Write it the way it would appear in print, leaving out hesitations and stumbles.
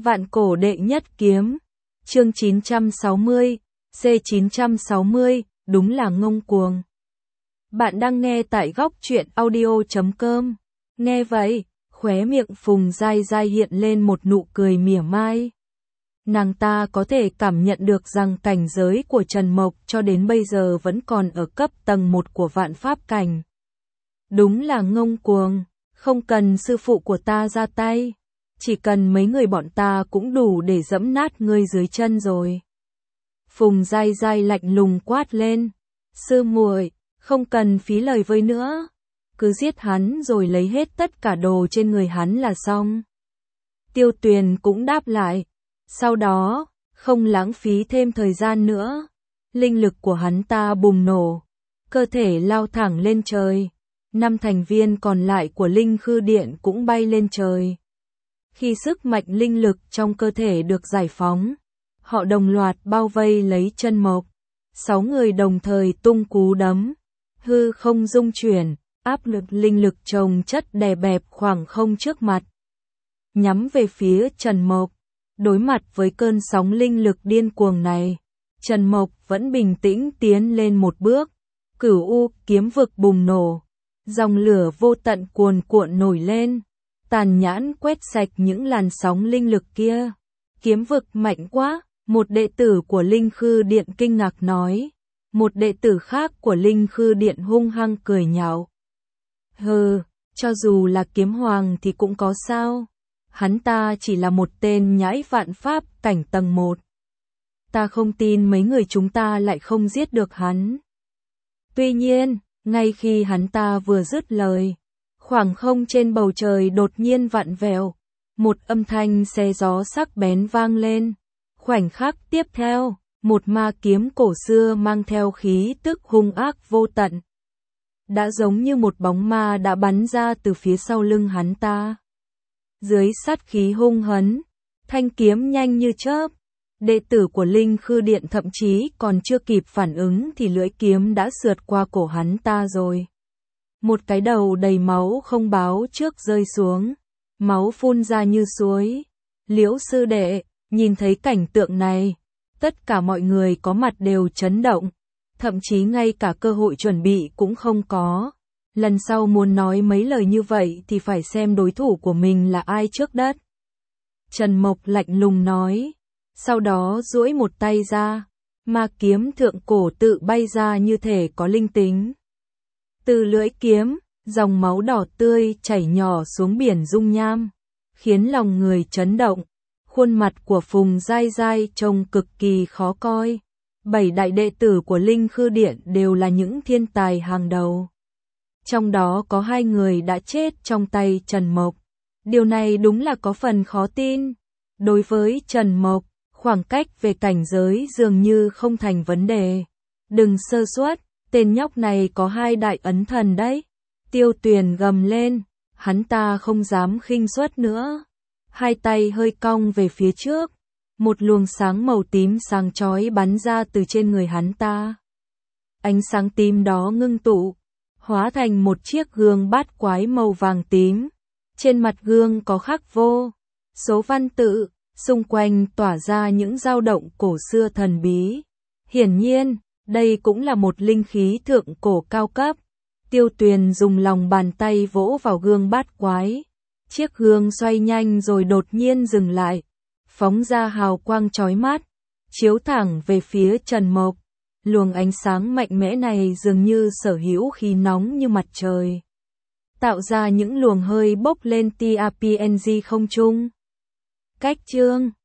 Vạn cổ đệ nhất kiếm. Chương 960, C960, đúng là ngông cuồng. Bạn đang nghe tại góc truyện audio.com. Nghe vậy, khóe miệng Phùng Giai Giai hiện lên một nụ cười mỉa mai. Nàng ta có thể cảm nhận được rằng cảnh giới của Trần Mộc cho đến bây giờ vẫn còn ở cấp tầng 1 của vạn pháp cảnh. Đúng là ngông cuồng, không cần sư phụ của ta ra tay. Chỉ cần mấy người bọn ta cũng đủ để dẫm nát ngươi dưới chân rồi. Phùng Giai Giai lạnh lùng quát lên. Sư muội, không cần phí lời với nữa. Cứ giết hắn rồi lấy hết tất cả đồ trên người hắn là xong. Tiêu Tuyền cũng đáp lại. Sau đó, không lãng phí thêm thời gian nữa. Linh lực của hắn ta bùng nổ. Cơ thể lao thẳng lên trời. 5 thành viên còn lại của Linh Khư Điện cũng bay lên trời. Khi sức mạnh linh lực trong cơ thể được giải phóng, họ đồng loạt bao vây lấy Trần Mộc. 6 người đồng thời tung cú đấm, hư không rung chuyển, áp lực linh lực chồng chất đè bẹp khoảng không trước mặt. Nhắm về phía Trần Mộc, đối mặt với cơn sóng linh lực điên cuồng này, Trần Mộc vẫn bình tĩnh tiến lên một bước. Cửu U kiếm vực bùng nổ, dòng lửa vô tận cuồn cuộn nổi lên. Tàn nhẫn quét sạch những làn sóng linh lực kia. Kiếm vực mạnh quá, một đệ tử của Linh Khư Điện kinh ngạc nói. Một đệ tử khác của Linh Khư Điện hung hăng cười nhạo. Hừ, cho dù là kiếm hoàng thì cũng có sao. Hắn ta chỉ là một tên nhãi vạn pháp cảnh tầng 1. Ta không tin mấy người chúng ta lại không giết được hắn. Tuy nhiên, ngay khi hắn ta vừa dứt lời, khoảng không trên bầu trời đột nhiên vặn vẹo, một âm thanh xé gió sắc bén vang lên. Khoảnh khắc tiếp theo, một ma kiếm cổ xưa mang theo khí tức hung ác vô tận, đã giống như một bóng ma đã bắn ra từ phía sau lưng hắn ta. Dưới sát khí hung hấn, thanh kiếm nhanh như chớp, đệ tử của Linh Khư Điện thậm chí còn chưa kịp phản ứng thì lưỡi kiếm đã sượt qua cổ hắn ta rồi. Một cái đầu đầy máu không báo trước rơi xuống, máu phun ra như suối. Liễu sư đệ, nhìn thấy cảnh tượng này, tất cả mọi người có mặt đều chấn động, thậm chí ngay cả cơ hội chuẩn bị cũng không có. Lần sau muốn nói mấy lời như vậy thì phải xem đối thủ của mình là ai trước đất. Trần Mộc lạnh lùng nói, sau đó duỗi một tay ra, ma kiếm thượng cổ tự bay ra như thể có linh tính. Từ lưỡi kiếm, dòng máu đỏ tươi chảy nhỏ xuống biển dung nham, khiến lòng người chấn động. Khuôn mặt của Phùng Giai Giai trông cực kỳ khó coi. 7 đại đệ tử của Linh Khư Điện đều là những thiên tài hàng đầu. Trong đó có 2 người đã chết trong tay Trần Mộc. Điều này đúng là có phần khó tin. Đối với Trần Mộc, khoảng cách về cảnh giới dường như không thành vấn đề. Đừng sơ suất. Tên nhóc này có 2 đại ấn thần đấy. Tiêu Tuyền gầm lên, hắn ta không dám khinh suất nữa. 2 tay hơi cong về phía trước, một luồng sáng màu tím sáng chói bắn ra từ trên người hắn ta. Ánh sáng tím đó ngưng tụ, hóa thành một chiếc gương bát quái màu vàng tím. Trên mặt gương có khắc vô số văn tự, xung quanh tỏa ra những dao động cổ xưa thần bí. Hiển nhiên, đây cũng là một linh khí thượng cổ cao cấp. Tiêu Tuyền dùng lòng bàn tay vỗ vào gương bát quái. Chiếc gương xoay nhanh rồi đột nhiên dừng lại, phóng ra hào quang chói mắt, chiếu thẳng về phía Trần Mộc. Luồng ánh sáng mạnh mẽ này dường như sở hữu khí nóng như mặt trời, tạo ra những luồng hơi bốc lên tia PNG không trung. Cách chương